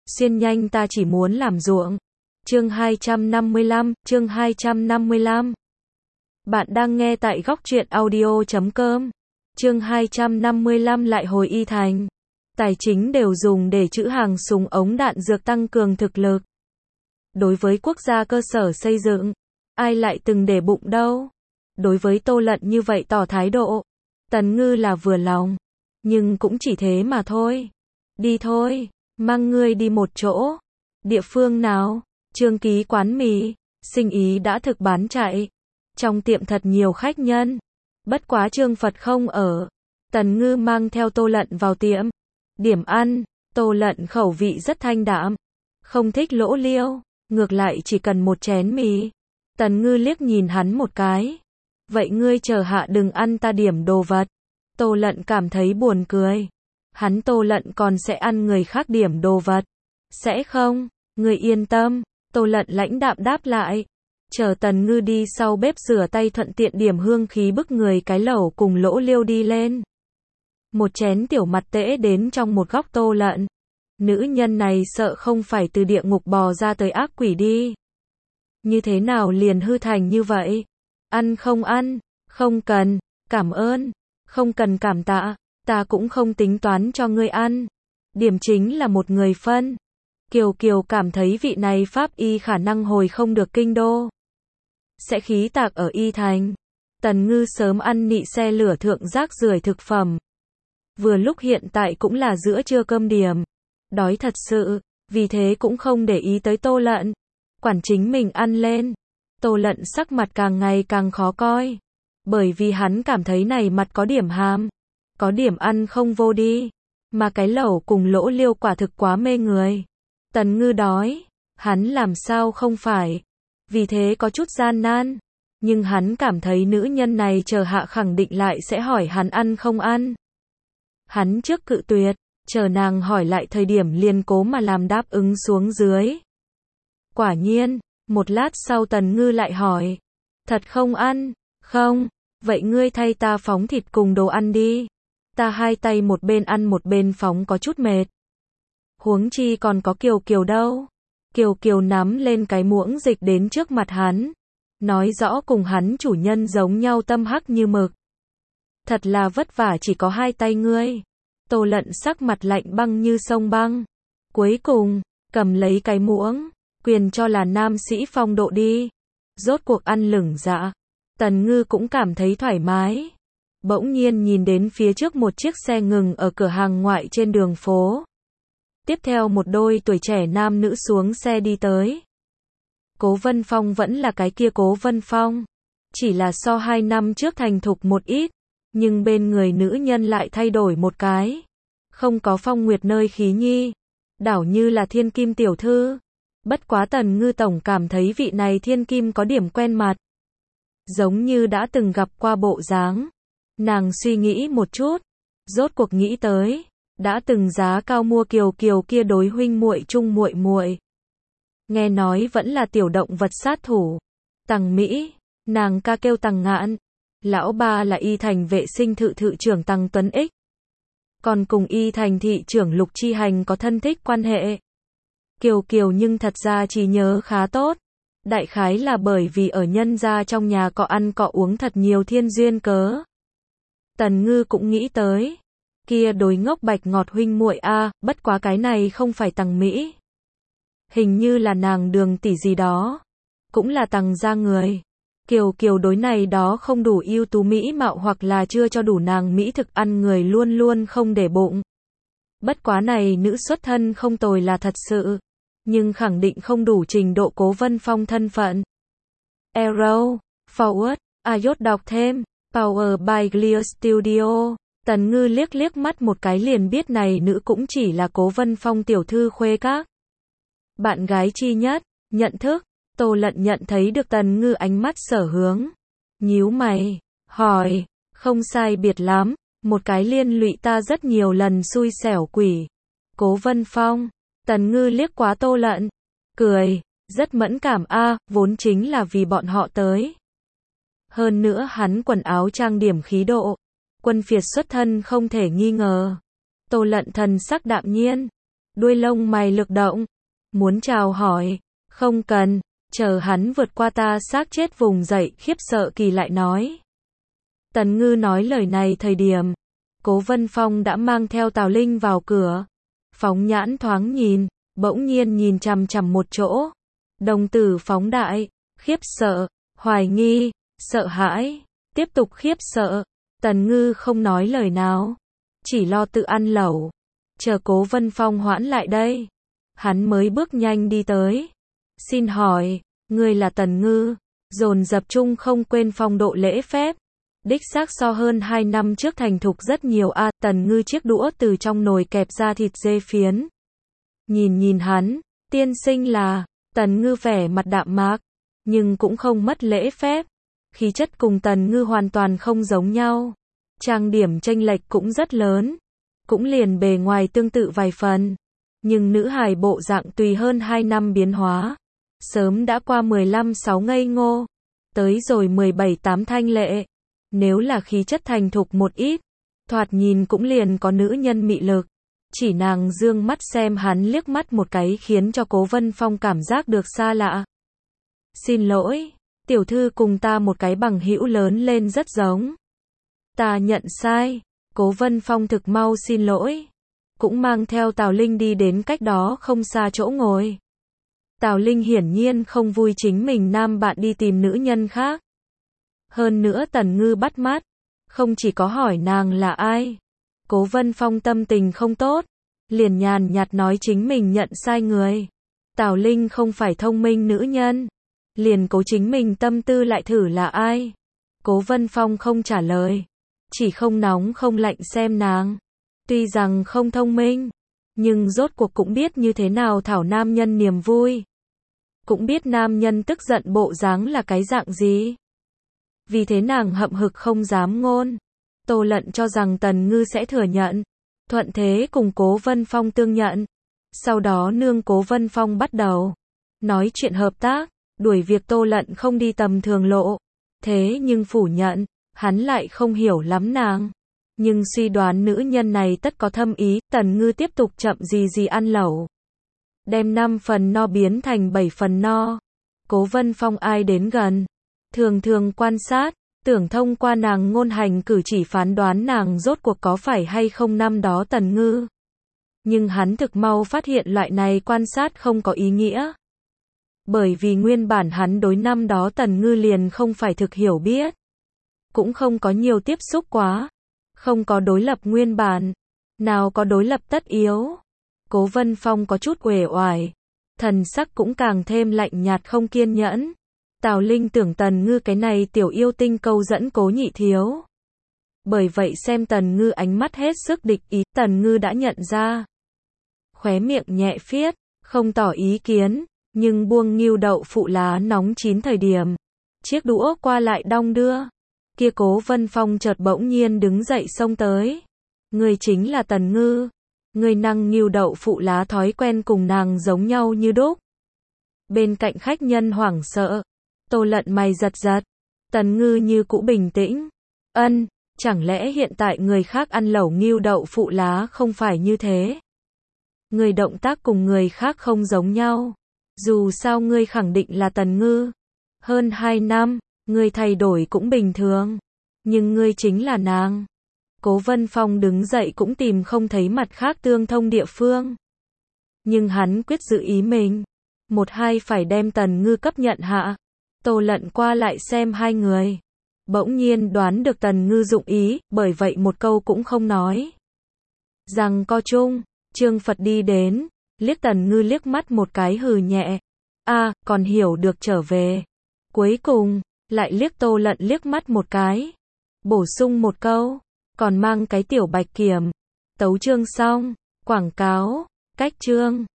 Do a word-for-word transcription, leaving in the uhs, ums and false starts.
Xuyên nhanh ta chỉ muốn làm ruộng. Chương hai trăm năm mươi lăm, chương hai trăm năm mươi lăm. Bạn đang nghe tại góc truyện audio chấm com. Chương hai trăm năm mươi lăm lại hồi Y Thành. Tài chính đều dùng để trữ hàng súng ống đạn dược tăng cường thực lực. Đối với quốc gia cơ sở xây dựng, ai lại từng để bụng đâu. Đối với Tô Lận như vậy tỏ thái độ, Tần Ngư là vừa lòng. Nhưng cũng chỉ thế mà thôi. Đi thôi, mang ngươi đi một chỗ. Địa phương nào? Trương Ký quán mì, sinh ý đã thực bán chạy. Trong tiệm thật nhiều khách nhân. Bất quá Trương Phật không ở. Tần Ngư mang theo Tô Lận vào tiệm. Điểm ăn, Tô Lận khẩu vị rất thanh đạm. Không thích lỗ liêu, ngược lại chỉ cần một chén mì. Tần Ngư liếc nhìn hắn một cái. Vậy ngươi chờ hạ đừng ăn ta điểm đồ vật. Tô Lận cảm thấy buồn cười. Hắn Tô Lận còn sẽ ăn người khác điểm đồ vật. Sẽ không, ngươi yên tâm. Tô Lận lãnh đạm đáp lại. Chờ Tần Ngư đi sau bếp rửa tay thuận tiện điểm hương khí bức người cái lẩu cùng lỗ liêu đi lên. Một chén tiểu mặt tễ đến trong một góc Tô Lận. Nữ nhân này sợ không phải từ địa ngục bò ra tới ác quỷ đi. Như thế nào liền hư thành như vậy? Ăn không ăn? Không cần, cảm ơn. Không cần cảm tạ, ta cũng không tính toán cho ngươi ăn. Điểm chính là một người phân. Kiều Kiều cảm thấy vị này pháp y khả năng hồi không được kinh đô. Sẽ khí tạc ở Y Thành. Tần Ngư sớm ăn nị xe lửa thượng rác rưởi thực phẩm. Vừa lúc hiện tại cũng là giữa trưa cơm điểm. Đói thật sự, vì thế cũng không để ý tới Tô Lận. Quản chính mình ăn lên. Tô Lận sắc mặt càng ngày càng khó coi. Bởi vì hắn cảm thấy này mặt có điểm hàm. Có điểm ăn không vô đi. Mà cái lẩu cùng lỗ liêu quả thực quá mê người. Tần Ngư đói. Hắn làm sao không phải. Vì thế có chút gian nan. Nhưng hắn cảm thấy nữ nhân này chờ hạ khẳng định lại sẽ hỏi hắn ăn không ăn. Hắn trước cự tuyệt. Chờ nàng hỏi lại thời điểm liền cố mà làm đáp ứng xuống dưới. Quả nhiên, một lát sau Tần Ngư lại hỏi. Thật không ăn? Không. Vậy ngươi thay ta phóng thịt cùng đồ ăn đi. Ta hai tay một bên ăn một bên phóng có chút mệt. Huống chi còn có Kiều Kiều đâu. Kiều Kiều nắm lên cái muỗng dịch đến trước mặt hắn. Nói rõ cùng hắn chủ nhân giống nhau tâm hắc như mực. Thật là vất vả chỉ có hai tay ngươi. Tô Lận sắc mặt lạnh băng như sông băng. Cuối cùng, cầm lấy cái muỗng. Quyền cho là nam sĩ phong độ đi. Rốt cuộc ăn lửng dạ. Tần Ngư cũng cảm thấy thoải mái. Bỗng nhiên nhìn đến phía trước một chiếc xe ngừng ở cửa hàng ngoại trên đường phố. Tiếp theo một đôi tuổi trẻ nam nữ xuống xe đi tới. Cố Vân Phong vẫn là cái kia Cố Vân Phong. Chỉ là so hai năm trước thành thục một ít. Nhưng bên người nữ nhân lại thay đổi một cái. Không có Phong Nguyệt nơi khí nhi. Đảo như là thiên kim tiểu thư. Bất quá Tần Ngư tổng cảm thấy vị này thiên kim có điểm quen mặt. Giống như đã từng gặp qua bộ dáng. Nàng suy nghĩ một chút. Rốt cuộc nghĩ tới. Đã từng giá cao mua Kiều Kiều kia đối huynh muội chung muội muội. Nghe nói vẫn là tiểu động vật sát thủ. Tằng Mỹ. Nàng ca kêu Tằng Ngạn. Lão ba là Y Thành vệ sinh thự thự trưởng Tằng Tuấn Ích. Còn cùng Y Thành thị trưởng Lục Chi Hành có thân thích quan hệ. Kiều Kiều nhưng thật ra chỉ nhớ khá tốt. Đại khái là bởi vì ở nhân gia trong nhà cọ ăn cọ uống thật nhiều thiên duyên cớ. Tần Ngư cũng nghĩ tới. Kia đối ngốc bạch ngọt huynh muội a, bất quá cái này không phải Tằng Mỹ. Hình như là nàng Đường tỷ gì đó. Cũng là Tằng gia người. Kiều Kiều đối này đó không đủ ưu tú mỹ mạo hoặc là chưa cho đủ nàng mỹ thực ăn người luôn luôn không để bụng. Bất quá này nữ xuất thân không tồi là thật sự. Nhưng khẳng định không đủ trình độ Cố Vân Phong thân phận. Arrow, Forward, iốt đọc thêm, Power by Clear Studio. Tần Ngư liếc liếc mắt một cái liền biết này nữ cũng chỉ là Cố Vân Phong tiểu thư khuê các. Bạn gái chi nhất, nhận thức. Tô Lận nhận thấy được Tần Ngư ánh mắt sở hướng. Nhíu mày, hỏi, không sai biệt lắm, một cái liên lụy ta rất nhiều lần xui xẻo quỷ. Cố Vân Phong. Tần Ngư liếc quá Tô Lận, cười, rất mẫn cảm a, vốn chính là vì bọn họ tới. Hơn nữa hắn quần áo trang điểm khí độ, quân phiệt xuất thân không thể nghi ngờ. Tô Lận thần sắc đạm nhiên, Đuôi lông mày lực động, muốn chào hỏi, không cần, chờ hắn vượt qua ta xác chết vùng dậy khiếp sợ Kỳ lại nói. Tần Ngư nói lời này thời điểm, Cố Vân Phong đã mang theo Tào Linh vào cửa, phóng nhãn thoáng nhìn, bỗng nhiên nhìn chằm chằm một chỗ, đồng tử phóng đại, khiếp sợ, hoài nghi, sợ hãi, tiếp tục khiếp sợ. Tần Ngư không nói lời nào, chỉ lo tự ăn lẩu, chờ Cố Vân Phong hoãn lại đây, hắn mới bước nhanh đi tới. Xin hỏi, ngươi là Tần Ngư? Dồn dập chung không quên phong độ lễ phép. Đích xác so hơn hai năm trước thành thục rất nhiều a. À, Tần Ngư chiếc đũa từ trong nồi kẹp ra thịt dê phiến. Nhìn nhìn hắn, tiên sinh là, Tần Ngư vẻ mặt đạm mạc, nhưng cũng không mất lễ phép. Khí chất cùng Tần Ngư hoàn toàn không giống nhau. Trang điểm chênh lệch cũng rất lớn. Cũng liền bề ngoài tương tự vài phần. Nhưng nữ hài bộ dạng tùy hơn hai năm biến hóa. Sớm đã qua mười lăm sáu ngây ngô. Tới rồi mười bảy tám thanh lệ. Nếu là khí chất thành thục một ít, thoạt nhìn cũng liền có nữ nhân mị lực. Chỉ nàng dương mắt xem hắn liếc mắt một cái khiến cho Cố Vân Phong cảm giác được xa lạ. Xin lỗi, tiểu thư cùng ta một cái bằng hữu lớn lên rất giống. Ta nhận sai. Cố Vân Phong thực mau xin lỗi. Cũng mang theo Tào Linh đi đến cách đó không xa chỗ ngồi. Tào Linh hiển nhiên không vui chính mình nam bạn đi tìm nữ nhân khác. Hơn nữa Tần Ngư bắt mắt, không chỉ có hỏi nàng là ai. Cố Vân Phong tâm tình không tốt, liền nhàn nhạt nói chính mình nhận sai người. Tào Linh không phải thông minh nữ nhân, liền cố chính mình tâm tư lại thử là ai. Cố Vân Phong không trả lời, chỉ không nóng không lạnh xem nàng. Tuy rằng không thông minh, nhưng rốt cuộc cũng biết như thế nào thảo nam nhân niềm vui. Cũng biết nam nhân tức giận bộ dáng là cái dạng gì. Vì thế nàng hậm hực không dám ngôn. Tô Lận cho rằng Tần Ngư sẽ thừa nhận, thuận thế cùng Cố Vân Phong tương nhận. Sau đó nương Cố Vân Phong bắt đầu nói chuyện hợp tác, đuổi việc Tô Lận không đi tầm thường lộ. Thế nhưng phủ nhận, hắn lại không hiểu lắm nàng. Nhưng suy đoán nữ nhân này tất có thâm ý. Tần Ngư tiếp tục chậm gì gì ăn lẩu, đem năm phần no biến thành bảy phần no. Cố Vân Phong ai đến gần, thường thường quan sát, tưởng thông qua nàng ngôn hành cử chỉ phán đoán nàng rốt cuộc có phải hay không năm đó Tần Ngư. Nhưng hắn thực mau phát hiện loại này quan sát không có ý nghĩa. Bởi vì nguyên bản hắn đối năm đó Tần Ngư liền không phải thực hiểu biết. Cũng không có nhiều tiếp xúc quá. Không có đối lập nguyên bản. Nào có đối lập tất yếu. Cố Vân Phong có chút uể oải. Thần sắc cũng càng thêm lạnh nhạt không kiên nhẫn. Tào Linh tưởng Tần Ngư cái này tiểu yêu tinh câu dẫn Cố nhị thiếu. Bởi vậy xem Tần Ngư ánh mắt hết sức địch ý. Tần Ngư đã nhận ra. Khóe miệng nhẹ phiết, không tỏ ý kiến. Nhưng buông nghiêu đậu phụ lá nóng chín thời điểm. Chiếc đũa qua lại đong đưa. Kia Cố Vân Phong chợt bỗng nhiên đứng dậy xông tới. Người chính là Tần Ngư. Người năng nghiêu đậu phụ lá thói quen cùng nàng giống nhau như đúc. Bên cạnh khách nhân hoảng sợ. Tô Lận mày giật giật. Tần Ngư như cũ bình tĩnh. Ân, chẳng lẽ hiện tại người khác ăn lẩu nghiêu đậu phụ lá không phải như thế? Người động tác cùng người khác không giống nhau. Dù sao ngươi khẳng định là Tần Ngư. Hơn hai năm, ngươi thay đổi cũng bình thường. Nhưng ngươi chính là nàng. Cố Vân Phong đứng dậy cũng tìm không thấy mặt khác tương thông địa phương. Nhưng hắn quyết giữ ý mình. Một hai phải đem Tần Ngư cấp nhận hạ. Tô Lận qua lại xem hai người. Bỗng nhiên đoán được Tần Ngư dụng ý, bởi vậy một câu cũng không nói. Rằng co chung, Trương Phật đi đến, liếc Tần Ngư liếc mắt một cái hừ nhẹ. A, à, còn hiểu được trở về. Cuối cùng, lại liếc Tô Lận liếc mắt một cái. Bổ sung một câu, còn mang cái tiểu bạch kiểm. Tấu chương xong, quảng cáo, cách chương.